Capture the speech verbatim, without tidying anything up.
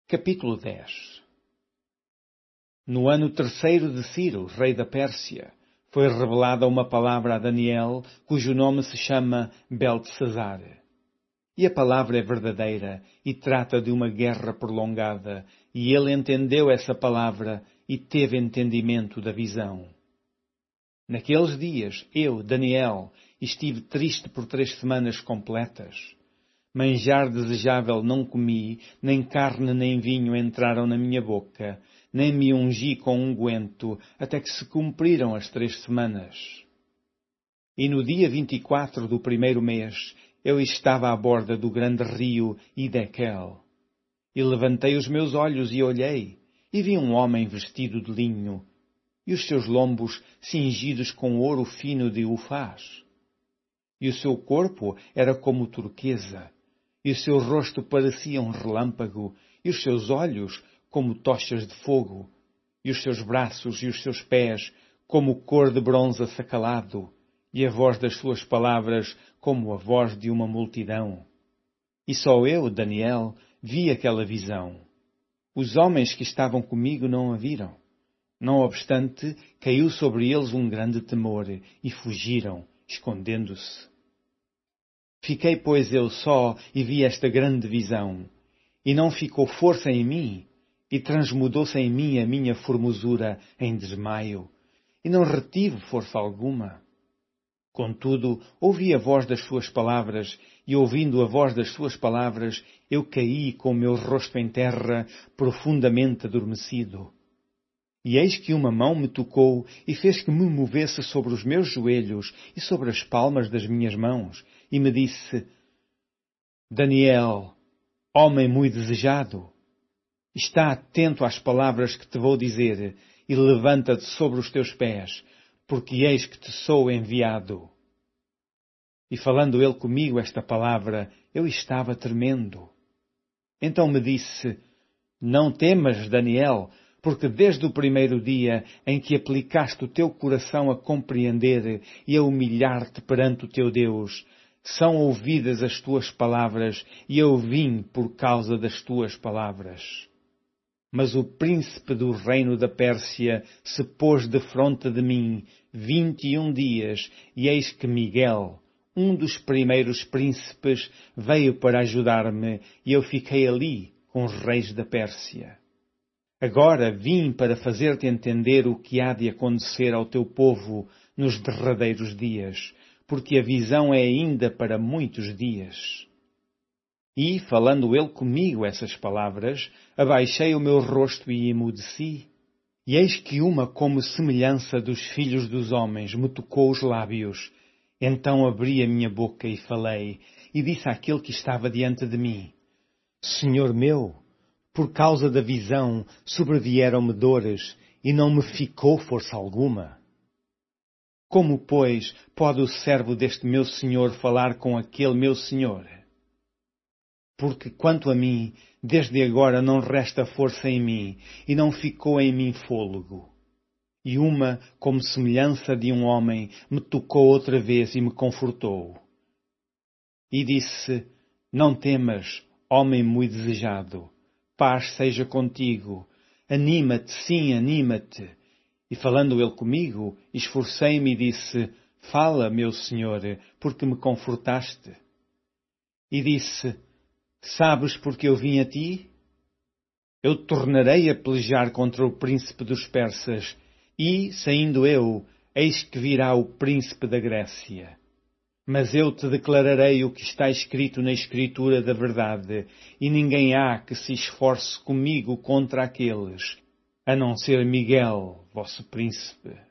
Capítulo dez. No ano terceiro de Ciro, rei da Pérsia, foi revelada uma palavra a Daniel, cujo nome se chama Beltesazar. E a palavra é verdadeira e trata de uma guerra prolongada, e ele entendeu essa palavra e teve entendimento da visão. Naqueles dias, eu, Daniel, estive triste por três semanas completas. Manjar desejável não comi, nem carne nem vinho entraram na minha boca, nem me ungi com unguento, até que se cumpriram as três semanas. E no dia vinte e quatro do primeiro mês, eu estava à borda do grande rio Hidekel. E levantei os meus olhos e olhei, e vi um homem vestido de linho, e os seus lombos cingidos com ouro fino de Ufaz. E o seu corpo era como turquesa, e o seu rosto parecia um relâmpago, e os seus olhos como tochas de fogo, e os seus braços e os seus pés como cor de bronze assacalado, e a voz das suas palavras como a voz de uma multidão. E só eu, Daniel, vi aquela visão. Os homens que estavam comigo não a viram. Não obstante, caiu sobre eles um grande temor, e fugiram, escondendo-se. Fiquei, pois, eu só, e vi esta grande visão. E não ficou força em mim, e transmudou-se em mim a minha formosura em desmaio, e não retive força alguma. Contudo, ouvi a voz das suas palavras, e ouvindo a voz das suas palavras, eu caí com o meu rosto em terra, profundamente adormecido. E eis que uma mão me tocou e fez que me movesse sobre os meus joelhos e sobre as palmas das minhas mãos, e me disse: Daniel, homem muito desejado, está atento às palavras que te vou dizer, e levanta-te sobre os teus pés, porque eis que te sou enviado. E falando ele comigo esta palavra, eu estava tremendo. Então me disse: Não temas, Daniel, porque desde o primeiro dia em que aplicaste o teu coração a compreender e a humilhar-te perante o teu Deus, são ouvidas as tuas palavras, e eu vim por causa das tuas palavras. Mas o príncipe do reino da Pérsia se pôs defronte de mim vinte e um dias, e eis que Miguel, um dos primeiros príncipes, veio para ajudar-me, e eu fiquei ali com os reis da Pérsia. Agora vim para fazer-te entender o que há de acontecer ao teu povo nos derradeiros dias, porque a visão é ainda para muitos dias. E, falando ele comigo essas palavras, abaixei o meu rosto e emudeci. E eis que uma como semelhança dos filhos dos homens me tocou os lábios. Então abri a minha boca e falei, e disse àquele que estava diante de mim: Senhor meu, por causa da visão sobrevieram-me dores, e não me ficou força alguma. Como, pois, pode o servo deste meu senhor falar com aquele meu senhor? Porque, quanto a mim, desde agora não resta força em mim, e não ficou em mim fôlego. E uma, como semelhança de um homem, me tocou outra vez e me confortou. E disse: Não temas, homem muito desejado, paz seja contigo, anima-te, sim, anima-te. E falando ele comigo, esforcei-me e disse: Fala, meu senhor, porque me confortaste. E disse: Sabes porque eu vim a ti? Eu tornarei a pelejar contra o príncipe dos persas, e, saindo eu, eis que virá o príncipe da Grécia. Mas eu te declararei o que está escrito na Escritura da verdade, e ninguém há que se esforce comigo contra aqueles, a não ser Miguel, vosso príncipe.